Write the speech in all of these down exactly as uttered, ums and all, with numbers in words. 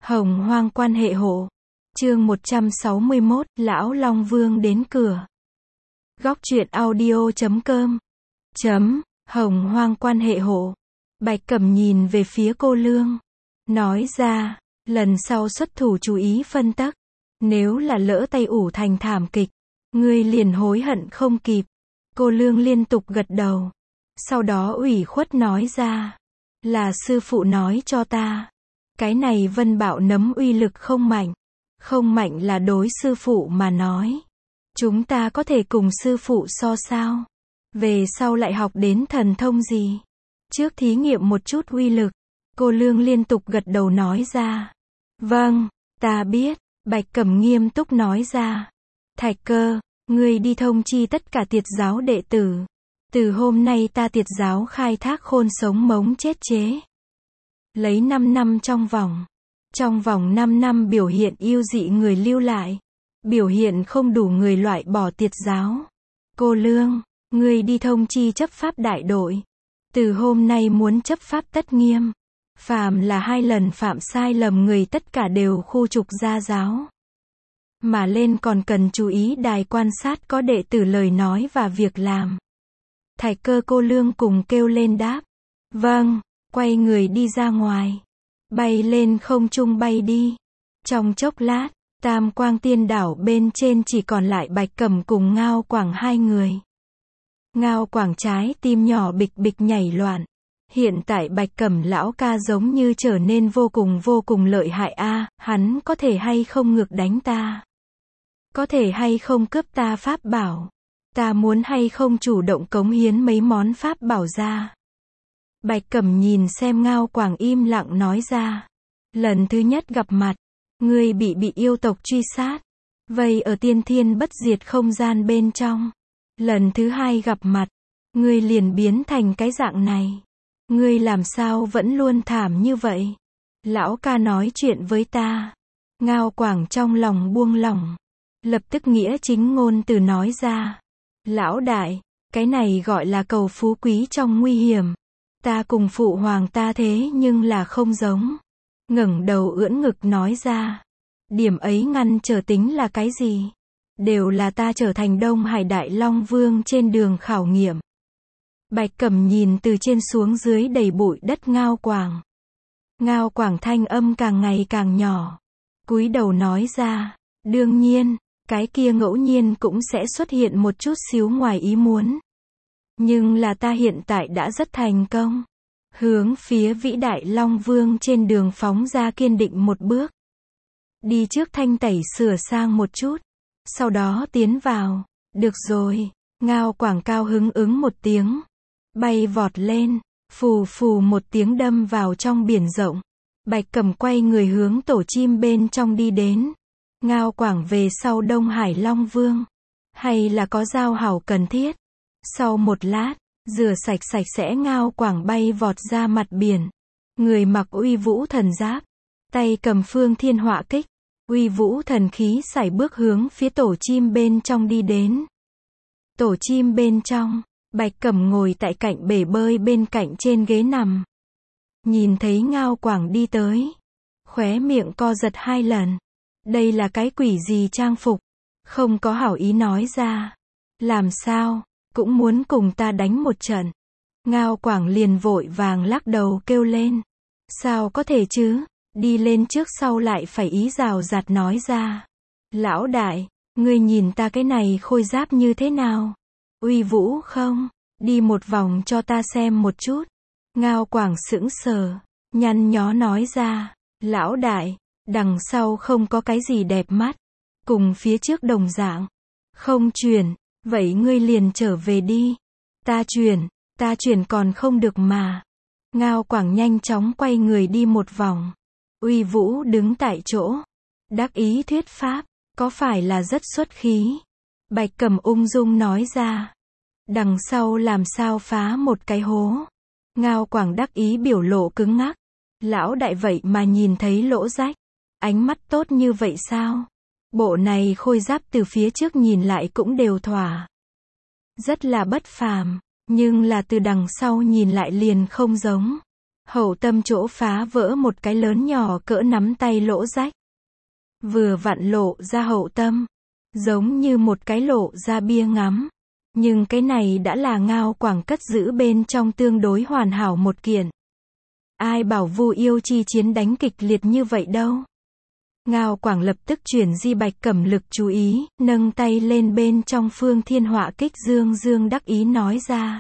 Hồng hoang quan hệ hộ. Chương một trăm sáu mươi mốt, Lão Long Vương đến cửa. Góc truyện audio chấm com. Chấm, Hồng hoang quan hệ hộ. Bạch Cẩm nhìn về phía cô Lương. Nói ra, lần sau xuất thủ chú ý phân tắc. Nếu là lỡ tay ủ thành thảm kịch, ngươi liền hối hận không kịp. Cô Lương liên tục gật đầu. Sau đó ủy khuất nói ra. Là sư phụ nói cho ta. Cái này vân bạo nấm uy lực không mạnh. Không mạnh là đối sư phụ mà nói. Chúng ta có thể cùng sư phụ so sao? Về sau lại học đến thần thông gì? Trước thí nghiệm một chút uy lực. Cô Lương liên tục gật đầu nói ra. Vâng, ta biết. Bạch Cẩm nghiêm túc nói ra. Thạch Cơ, ngươi đi thông chi tất cả tiệt giáo đệ tử. Từ hôm nay ta tiệt giáo khai thác khôn sống mống chết chế. Lấy năm năm trong vòng. Trong vòng năm năm biểu hiện yêu dị người lưu lại. Biểu hiện không đủ người loại bỏ tiệt giáo. Cô Lương, ngươi đi thông chi chấp pháp đại đội. Từ hôm nay muốn chấp pháp tất nghiêm. Phàm là hai lần phạm sai lầm người tất cả đều khu trục ra giáo. Mà lên còn cần chú ý đài quan sát có đệ tử lời nói và việc làm. Thạch Cơ cô Lương cùng kêu lên đáp. Vâng, quay người đi ra ngoài. Bay lên không trung bay đi. Trong chốc lát, Tam Quang Tiên Đảo bên trên chỉ còn lại Bạch Cẩm cùng Ngao Quảng hai người. Ngao Quảng trái tim nhỏ bịch bịch nhảy loạn. Hiện tại Bạch Cẩm lão ca giống như trở nên vô cùng vô cùng lợi hại a, à, hắn có thể hay không ngược đánh ta? Có thể hay không cướp ta pháp bảo? Ta muốn hay không chủ động cống hiến mấy món pháp bảo ra? Bạch Cẩm nhìn xem Ngao Quảng im lặng nói ra. Lần thứ nhất gặp mặt, ngươi bị bị yêu tộc truy sát. Vây ở tiên thiên bất diệt không gian bên trong. Lần thứ hai gặp mặt, ngươi liền biến thành cái dạng này. Ngươi làm sao vẫn luôn thảm như vậy? Lão ca nói chuyện với ta. Ngao Quảng trong lòng buông lỏng. Lập tức nghĩa chính ngôn từ nói ra. Lão đại, cái này gọi là cầu phú quý trong nguy hiểm. Ta cùng phụ hoàng ta thế nhưng là không giống. Ngẩng đầu ưỡn ngực nói ra. Điểm ấy ngăn trở tính là cái gì? Đều là ta trở thành Đông Hải Đại Long Vương trên đường khảo nghiệm. Bạch Cẩm nhìn từ trên xuống dưới đầy bụi đất Ngao Quảng. Ngao Quảng thanh âm càng ngày càng nhỏ. Cúi đầu nói ra. Đương nhiên, cái kia ngẫu nhiên cũng sẽ xuất hiện một chút xíu ngoài ý muốn. Nhưng là ta hiện tại đã rất thành công. Hướng phía vĩ đại Long Vương trên đường phóng ra kiên định một bước. Đi trước thanh tẩy sửa sang một chút. Sau đó tiến vào. Được rồi. Ngao Quảng cao hứng ứng một tiếng. Bay vọt lên. Phù phù một tiếng đâm vào trong biển rộng. Bạch Cẩm quay người hướng tổ chim bên trong đi đến. Ngao Quảng về sau Đông Hải Long Vương. Hay là có giao hảo cần thiết. Sau một lát, rửa sạch sạch sẽ Ngao Quảng bay vọt ra mặt biển. Người mặc uy vũ thần giáp. Tay cầm phương thiên họa kích. Uy vũ thần khí sải bước hướng phía tổ chim bên trong đi đến. Tổ chim bên trong, Bạch Cẩm ngồi tại cạnh bể bơi bên cạnh trên ghế nằm. Nhìn thấy Ngao Quảng đi tới. Khóe miệng co giật hai lần. Đây là cái quỷ gì trang phục? Không có hảo ý nói ra. Làm sao? Cũng muốn cùng ta đánh một trận. Ngao Quảng liền vội vàng lắc đầu kêu lên. Sao có thể chứ? Đi lên trước sau lại phải ý rào rạt nói ra. Lão đại, ngươi nhìn ta cái này khôi giáp như thế nào? Uy vũ không? Đi một vòng cho ta xem một chút. Ngao Quảng sững sờ, nhăn nhó nói ra. Lão đại, đằng sau không có cái gì đẹp mắt. Cùng phía trước đồng dạng. Không chuyển, vậy ngươi liền trở về đi. Ta chuyển, ta chuyển còn không được mà. Ngao Quảng nhanh chóng quay người đi một vòng. Uy vũ đứng tại chỗ. Đắc ý thuyết pháp, có phải là rất xuất khí? Bạch Cẩm ung dung nói ra. Đằng sau làm sao phá một cái hố? Ngao Quảng đắc ý biểu lộ cứng ngắc. Lão đại vậy mà nhìn thấy lỗ rách. Ánh mắt tốt như vậy sao? Bộ này khôi giáp từ phía trước nhìn lại cũng đều thỏa. Rất là bất phàm, nhưng là từ đằng sau nhìn lại liền không giống. Hậu tâm chỗ phá vỡ một cái lớn nhỏ cỡ nắm tay lỗ rách. Vừa vặn lộ ra hậu tâm. Giống như một cái lộ ra bia ngắm. Nhưng cái này đã là Ngao Quảng cất giữ bên trong tương đối hoàn hảo một kiện. Ai bảo Vu Yêu chi chiến đánh kịch liệt như vậy đâu. Ngao Quảng lập tức chuyển di Bạch Cẩm lực chú ý, nâng tay lên bên trong Phương Thiên Họa Kích dương dương đắc ý nói ra.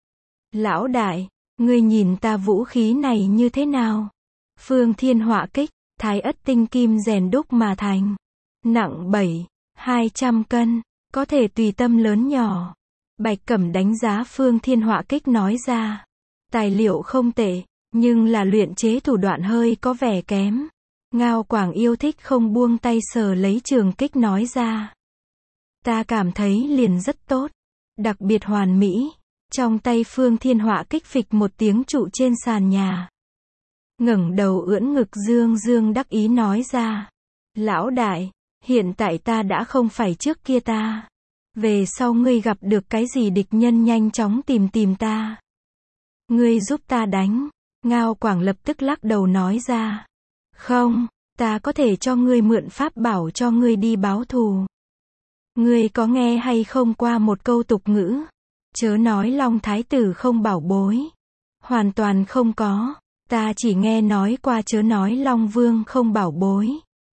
Lão đại, ngươi nhìn ta vũ khí này như thế nào? Phương Thiên Họa Kích, thái ất tinh kim rèn đúc mà thành. Nặng bảy, hai trăm cân, có thể tùy tâm lớn nhỏ. Bạch Cẩm đánh giá Phương Thiên Họa Kích nói ra. Tài liệu không tệ, nhưng là luyện chế thủ đoạn hơi có vẻ kém. Ngao Quảng yêu thích không buông tay sờ lấy trường kích nói ra. Ta cảm thấy liền rất tốt. Đặc biệt hoàn mỹ. Trong tay Phương Thiên Họa Kích phịch một tiếng trụ trên sàn nhà. Ngẩng đầu ưỡn ngực dương dương đắc ý nói ra. Lão đại, hiện tại ta đã không phải trước kia ta. Về sau ngươi gặp được cái gì địch nhân nhanh chóng tìm tìm ta. Ngươi giúp ta đánh. Ngao Quảng lập tức lắc đầu nói ra. Không, ta có thể cho ngươi mượn pháp bảo cho ngươi đi báo thù. Ngươi có nghe hay không qua một câu tục ngữ? Chớ nói Long Thái tử không bảo bối. Hoàn toàn không có. Ta chỉ nghe nói qua chớ nói Long Vương không bảo bối.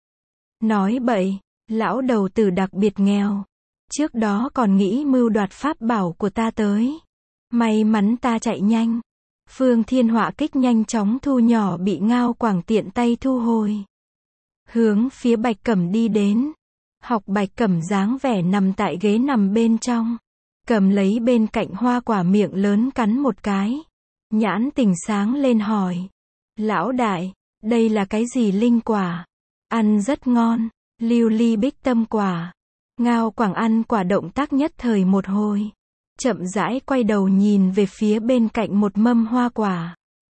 Nói bậy, lão đầu tử đặc biệt nghèo. Trước đó còn nghĩ mưu đoạt pháp bảo của ta tới. May mắn ta chạy nhanh. Phương Thiên Họa Kích nhanh chóng thu nhỏ bị Ngao Quảng tiện tay thu hồi. Hướng phía Bạch Cẩm đi đến. Học Bạch Cẩm dáng vẻ nằm tại ghế nằm bên trong. Cầm lấy bên cạnh hoa quả miệng lớn cắn một cái. Nhãn tình sáng lên hỏi. Lão đại, đây là cái gì linh quả? Ăn rất ngon. Lưu ly bích tâm quả. Ngao Quảng ăn quả động tác nhất thời một hồi. Chậm rãi quay đầu nhìn về phía bên cạnh một mâm hoa quả.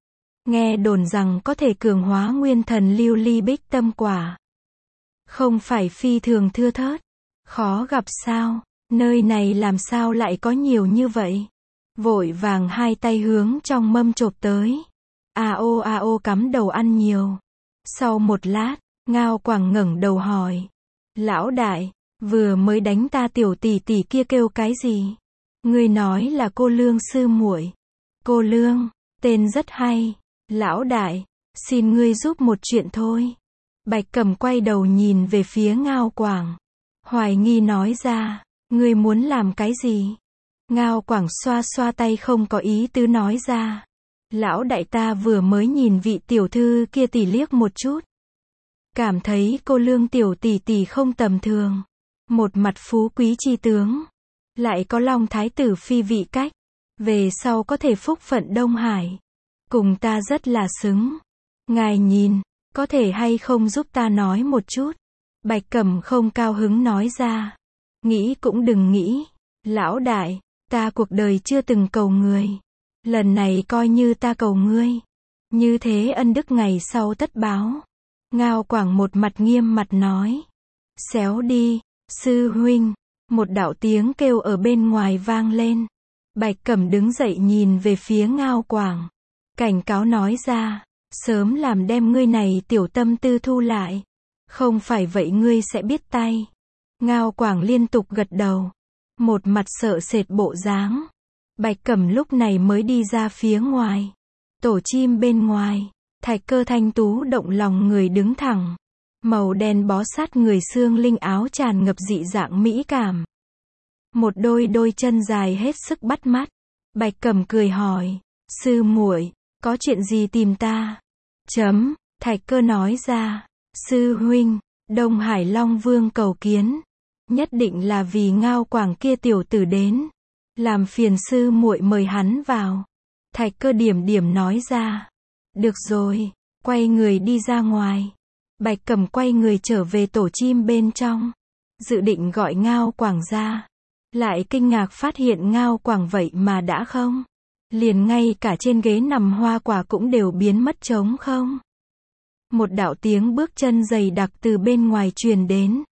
Nghe đồn rằng có thể cường hóa nguyên thần lưu ly bích tâm quả. Không phải phi thường thưa thớt. Khó gặp sao? Nơi này làm sao lại có nhiều như vậy? Vội vàng hai tay hướng trong mâm chộp tới. A ô a ô cắm đầu ăn nhiều. Sau một lát, Ngao Quảng ngẩng đầu hỏi. Lão đại, vừa mới đánh ta tiểu tỷ tỷ kia kêu cái gì? Ngươi nói là cô Lương sư muội. Cô Lương, tên rất hay. Lão đại, xin ngươi giúp một chuyện thôi. Bạch Cẩm quay đầu nhìn về phía Ngao Quảng. Hoài nghi nói ra, ngươi muốn làm cái gì? Ngao Quảng xoa xoa tay không có ý tứ nói ra. Lão đại ta vừa mới nhìn vị tiểu thư kia tỉ liếc một chút. Cảm thấy cô Lương tiểu tỷ tỷ không tầm thường. Một mặt phú quý chi tướng. Lại có Long Thái tử phi vị cách. Về sau có thể phúc phận Đông Hải. Cùng ta rất là xứng. Ngài nhìn, có thể hay không giúp ta nói một chút? Bạch Cẩm không cao hứng nói ra. Nghĩ cũng đừng nghĩ. Lão đại, ta cuộc đời chưa từng cầu người. Lần này coi như ta cầu ngươi. Như thế ân đức ngày sau tất báo. Ngao Quảng một mặt nghiêm mặt nói. Xéo đi, sư huynh. Một đạo tiếng kêu ở bên ngoài vang lên. Bạch Cẩm đứng dậy nhìn về phía Ngao Quảng. Cảnh cáo nói ra. Sớm làm đem ngươi này tiểu tâm tư thu lại. Không phải vậy ngươi sẽ biết tay. Ngao Quảng liên tục gật đầu. Một mặt sợ sệt bộ dáng. Bạch Cẩm lúc này mới đi ra phía ngoài. Tổ chim bên ngoài. Thạch Cơ thanh tú động lòng người đứng thẳng. Màu đen bó sát người xương linh áo tràn ngập dị dạng mỹ cảm. Một đôi đôi chân dài hết sức bắt mắt. Bạch Cẩm cười hỏi. Sư muội, có chuyện gì tìm ta? Chấm, Thạch Cơ nói ra. Sư huynh, Đông Hải Long Vương cầu kiến. Nhất định là vì Ngao Quảng kia tiểu tử đến. Làm phiền sư muội mời hắn vào. Thạch Cơ điểm điểm nói ra. Được rồi, quay người đi ra ngoài. Bạch Cẩm quay người trở về tổ chim bên trong. Dự định gọi Ngao Quảng ra. Lại kinh ngạc phát hiện Ngao Quảng vậy mà đã không. Liền ngay cả trên ghế nằm hoa quả cũng đều biến mất trống không. Một đạo tiếng bước chân dày đặc từ bên ngoài truyền đến.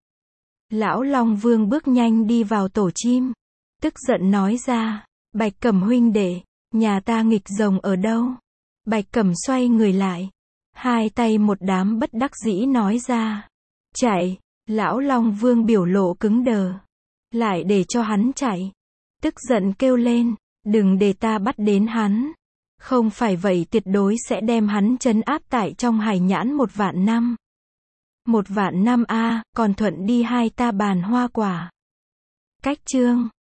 Lão Long Vương bước nhanh đi vào tổ chim. Tức giận nói ra. Bạch Cẩm huynh đệ, nhà ta nghịch rồng ở đâu? Bạch Cẩm xoay người lại. Hai tay một đám bất đắc dĩ nói ra. Chạy. Lão Long Vương biểu lộ cứng đờ. Lại để cho hắn chạy. Tức giận kêu lên. Đừng để ta bắt đến hắn. Không phải vậy tuyệt đối sẽ đem hắn trấn áp tại trong hải nhãn một vạn năm. Một vạn năm a, còn thuận đi hai ta bàn hoa quả. Cách chương